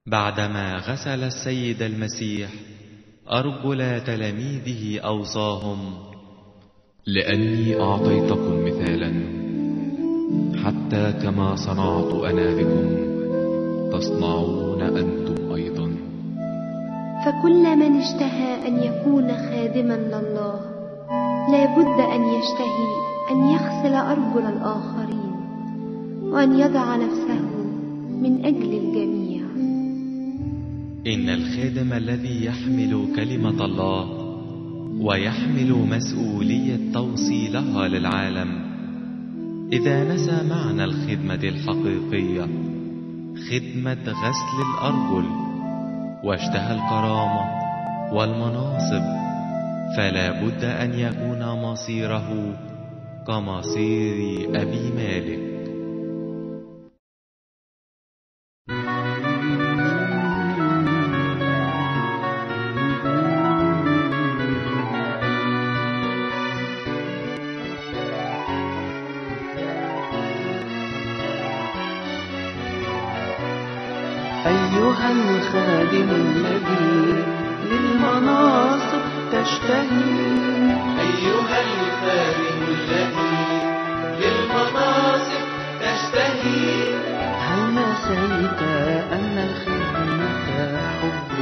بعدما غسل السيد المسيح أرجل تلاميذه أوصاهم: لأني أعطيتكم مثالا حتى كما صنعت أنا بكم تصنعون أنتم أيضا. فكل من اشتهى أن يكون خادما لله لا بد أن يشتهي أن يغسل أرجل الآخرين وأن يضع نفسه من أجل الجميع. إن الخادم الذي يحمل كلمة الله ويحمل مسؤولية توصيلها للعالم إذا نسى معنى الخدمة الحقيقية، خدمة غسل الأرجل، واشتهى الكرامة والمناصب، فلا بد أن يكون مصيره كمصير أبي مالك. أيها الخادم الذي للمناصب تشتهي، أيها الخادم الذي للمناصب تشتهي، هل نسيت أن الخدمة حب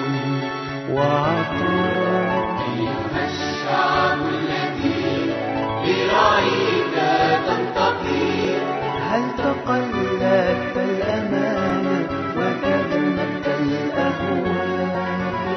وعطاء؟ أيها الشعب الذي لرعيك تنتقي، هل تقلدت الأمانة وتجنبت الأهواء؟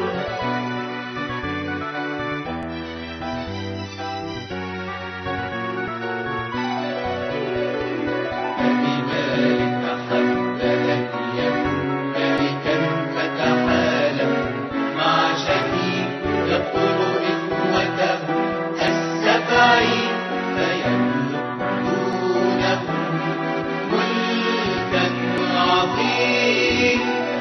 أبي مالك أحب أن يكون ملكا فتحالف مع شهيد يقتل إخوته السبعين فيملك دونهم ملكا عظيم.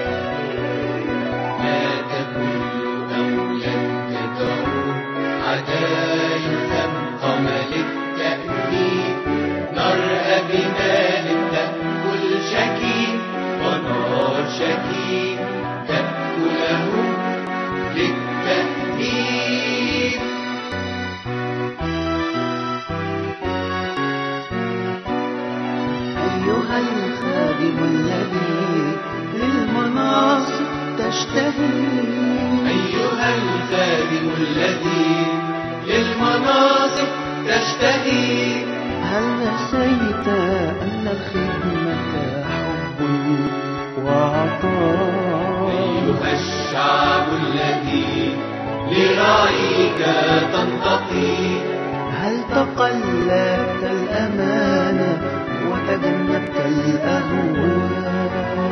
مات كل أولاد تدعو عدا يلزم ملك تأمين، نار أبي مالك تأكل شكيم ونار شكيم تأكله للتهديد. أيها الخادم الذي للمناصب تشتهي، أيها الخادم الذي للمناصب تشتهي، هل نسيت أن الخدمة حب وعطاء؟ أيها الشعب الذي لرعيك تنتقي، هل تقلدت الأمانة وتجنبت الأهواء؟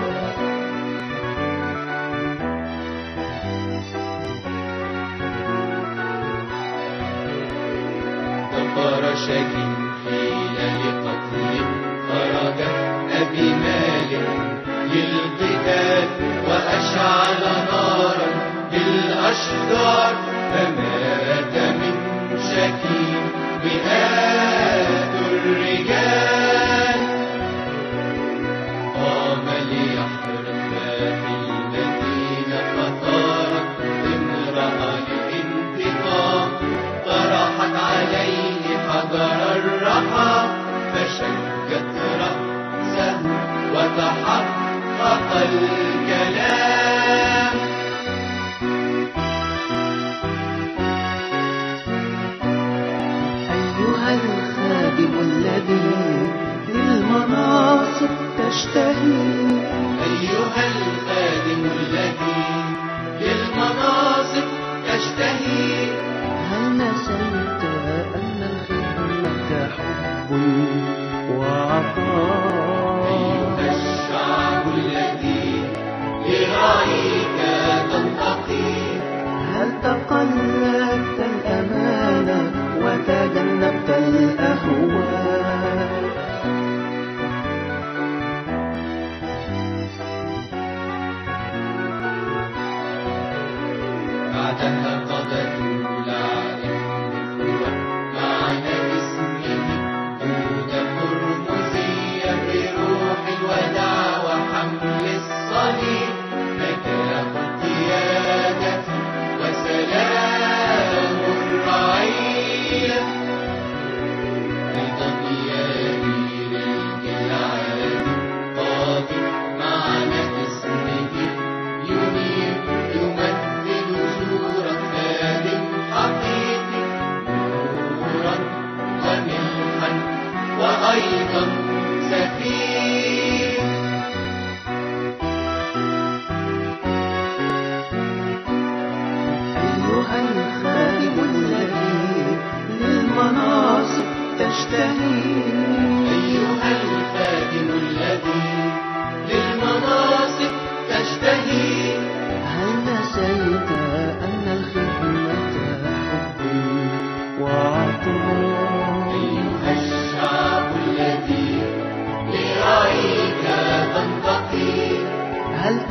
ظفر شكيم حين لقتل خرج أبي مالك للقتال وأشعل نارا بالأشجار فمات من شكيم مئات الرجال. قام ليحرق في المدينة فطارت امرأة للانتقام، طرحت عليه حجر الرحى فشكت رأسه وتحقق الكلام. أيها الخادم الذي للمناصب تشتهي، أيها الخادم الذي للمناصب تشتهي، هل نسيت أن الخدمة حب وعطاء؟ أيها الشعب الذي لرعيك تنتقي، هل تقلدت الأمانة وتجنبت الأهواء؟ بعدها قضت العائلة معنى اسمه دود هرمزية بروح الوداع وحمل الصليب.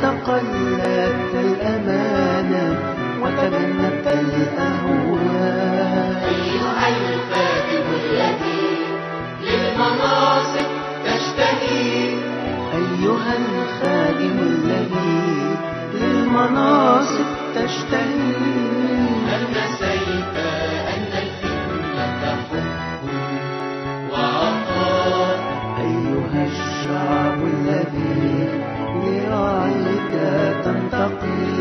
تقلدت الأمانة وتجنبت الأهواء؟ أيها الخادم الذي للمناصب تشتهي، أيها الخادم الذي للمناصب تشتهي، هل نسيت أن الخدمة حب وعطاء؟ أيها الشعب الذي لرعيك تنتقي،